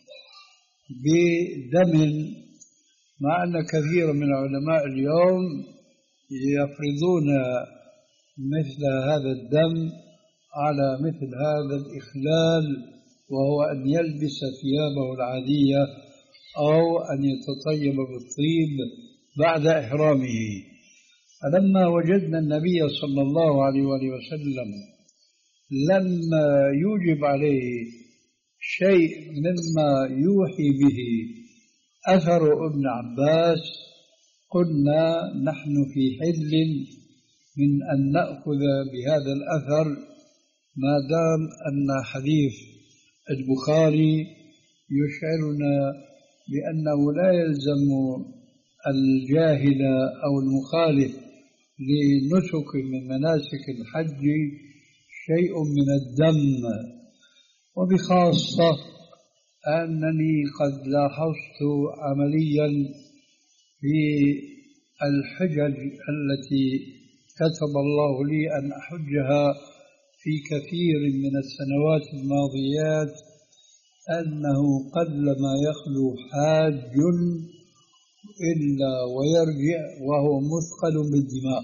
بدم، مع أن كثير من علماء اليوم يفرضون مثل هذا الدم على مثل هذا الإخلال، وهو أن يلبس ثيابه العادية أو أن يتطيب بالطيب بعد إحرامه. فلما وجدنا النبي صلى الله عليه وسلم لما يوجب عليه شيء مما يوحي به أثر ابن عباس قلنا نحن في حل من أن نأخذ بهذا الأثر ما دام أن حديث البخاري يشعرنا بأنه لا يلزم الجاهل أو المخالف لنسك من مناسك الحج شيء من الدم. وبخاصة أنني قد لاحظت عمليا في الحجج التي كتب الله لي أن أحجها في كثير من السنوات الماضيات أنه قلما يخلو حاج إلا ويرجع وهو مثقل بالدماء،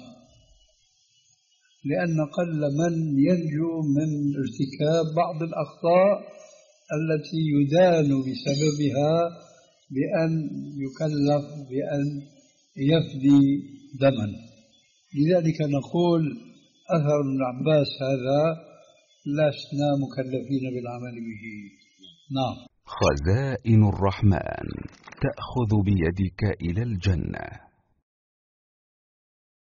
لأن قل من ينجو من ارتكاب بعض الأخطاء التي يدان بسببها بأن يكلف بأن يفدي دما. لذلك نقول أثر ابن عباس هذا لسنا مكلفين بالعمل به. نعم.
خزائن الرحمن تأخذ بيدك إلى الجنة.